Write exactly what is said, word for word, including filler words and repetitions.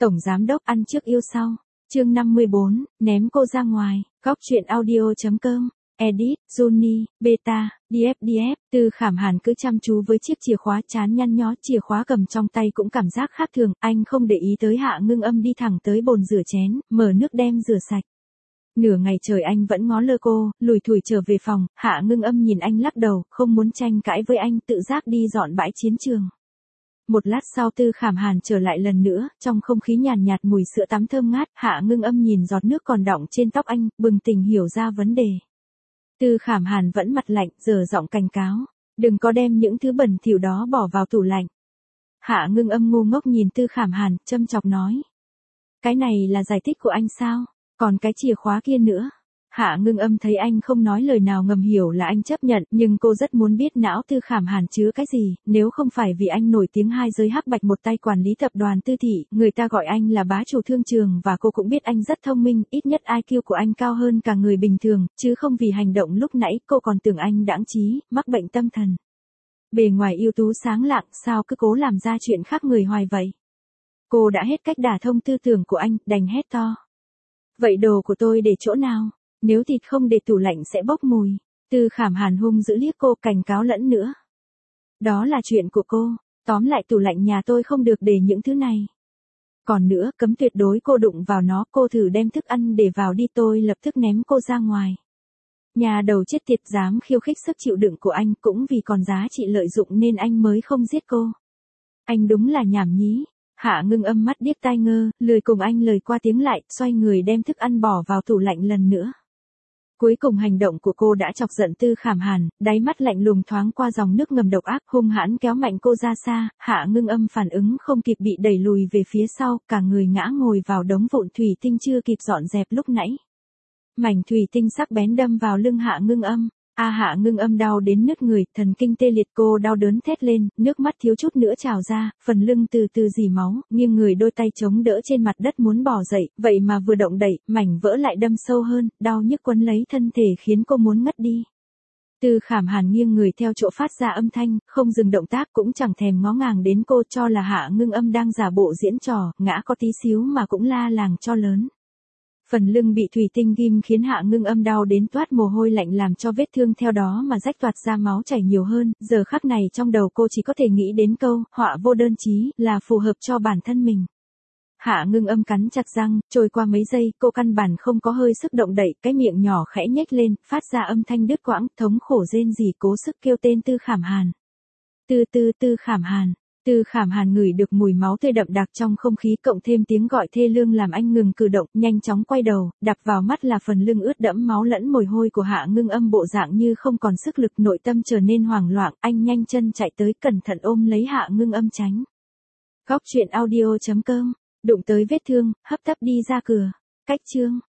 Tổng giám đốc ăn trước yêu sau. Chương năm mươi bốn, ném cô ra ngoài. Góc truyện audio chấm com. Edit, Juni, Beta, đê ép đê ép. Tư Khảm Hàn cứ chăm chú với chiếc chìa khóa chán nhăn nhó, chìa khóa cầm trong tay cũng cảm giác khác thường, anh không để ý tới Hạ Ngưng Âm đi thẳng tới bồn rửa chén, mở nước đem rửa sạch. Nửa ngày trời anh vẫn ngó lơ cô, lủi thủi trở về phòng, Hạ Ngưng Âm nhìn anh lắc đầu, không muốn tranh cãi với anh, tự giác đi dọn bãi chiến trường. Một lát sau Tư Khảm Hàn trở lại lần nữa, trong không khí nhàn nhạt mùi sữa tắm thơm ngát, Hạ Ngưng Âm nhìn giọt nước còn đọng trên tóc anh, bừng tỉnh hiểu ra vấn đề. Tư Khảm Hàn vẫn mặt lạnh, dở giọng cảnh cáo, đừng có đem những thứ bẩn thỉu đó bỏ vào tủ lạnh. Hạ Ngưng Âm ngu ngốc nhìn Tư Khảm Hàn, châm chọc nói. Cái này là giải thích của anh sao? Còn cái chìa khóa kia nữa. Hạ Ngưng Âm thấy anh không nói lời nào ngầm hiểu là anh chấp nhận, nhưng cô rất muốn biết não Tư Khảm Hàn chứa cái gì, nếu không phải vì anh nổi tiếng hai giới hắc bạch một tay quản lý tập đoàn Tư Thị, người ta gọi anh là bá chủ thương trường và cô cũng biết anh rất thông minh, ít nhất i kiu của anh cao hơn cả người bình thường, chứ không vì hành động lúc nãy cô còn tưởng anh đãng trí, mắc bệnh tâm thần. Bề ngoài ưu tú sáng lạng, sao cứ cố làm ra chuyện khác người hoài vậy? Cô đã hết cách đả thông tư tưởng của anh, đành hét to. Vậy đồ của tôi để chỗ nào? Nếu thịt không để tủ lạnh sẽ bốc mùi. Tư Khảm Hàn hung dữ liếc cô, cảnh cáo lẫn nữa. Đó là chuyện của cô, tóm lại tủ lạnh nhà tôi không được để những thứ này. Còn nữa, cấm tuyệt đối cô đụng vào nó, cô thử đem thức ăn để vào đi, tôi lập tức ném cô ra ngoài. Nhà đầu chết tiệt dám khiêu khích sức chịu đựng của anh, cũng vì còn giá trị lợi dụng nên anh mới không giết cô. Anh đúng là nhảm nhí. Hạ Ngưng Âm mắt điếc tai ngơ, lười cùng anh lời qua tiếng lại, xoay người đem thức ăn bỏ vào tủ lạnh lần nữa. Cuối cùng hành động của cô đã chọc giận Tư Khảm Hàn, đáy mắt lạnh lùng thoáng qua dòng nước ngầm độc ác, hung hãn kéo mạnh cô ra xa, Hạ Ngưng Âm phản ứng không kịp bị đẩy lùi về phía sau, cả người ngã ngồi vào đống vụn thủy tinh chưa kịp dọn dẹp lúc nãy. Mảnh thủy tinh sắc bén đâm vào lưng Hạ Ngưng Âm. A Hạ Ngưng Âm đau đến nứt người, thần kinh tê liệt, cô đau đớn thét lên, nước mắt thiếu chút nữa trào ra, phần lưng từ từ rỉ máu, nghiêng người đôi tay chống đỡ trên mặt đất muốn bỏ dậy, vậy mà vừa động đậy, mảnh vỡ lại đâm sâu hơn, đau nhức quấn lấy thân thể khiến cô muốn ngất đi. Tư Khảm Hàn nghiêng người theo chỗ phát ra âm thanh, không dừng động tác cũng chẳng thèm ngó ngàng đến cô, cho là Hạ Ngưng Âm đang giả bộ diễn trò, ngã có tí xíu mà cũng la làng cho lớn. Phần lưng bị thủy tinh ghim khiến Hạ Ngưng Âm đau đến toát mồ hôi lạnh làm cho vết thương theo đó mà rách toạc ra, máu chảy nhiều hơn, giờ khắc này trong đầu cô chỉ có thể nghĩ đến câu, họa vô đơn chí, là phù hợp cho bản thân mình. Hạ Ngưng Âm cắn chặt răng, trôi qua mấy giây, cô căn bản không có hơi sức động đậy, cái miệng nhỏ khẽ nhếch lên, phát ra âm thanh đứt quãng, thống khổ rên rỉ cố sức kêu tên Tư Khảm Hàn. Tư tư Tư Khảm Hàn. Tư Khảm Hàn ngửi được mùi máu tươi đậm đặc trong không khí, cộng thêm tiếng gọi thê lương làm anh ngừng cử động, nhanh chóng quay đầu, đập vào mắt là phần lưng ướt đẫm máu lẫn mồ hôi của Hạ Ngưng Âm, bộ dạng như không còn sức lực, nội tâm trở nên hoảng loạn, anh nhanh chân chạy tới, cẩn thận ôm lấy Hạ Ngưng Âm tránh. Góc truyện audio chấm com, đụng tới vết thương, hấp tấp đi ra cửa. Cách chương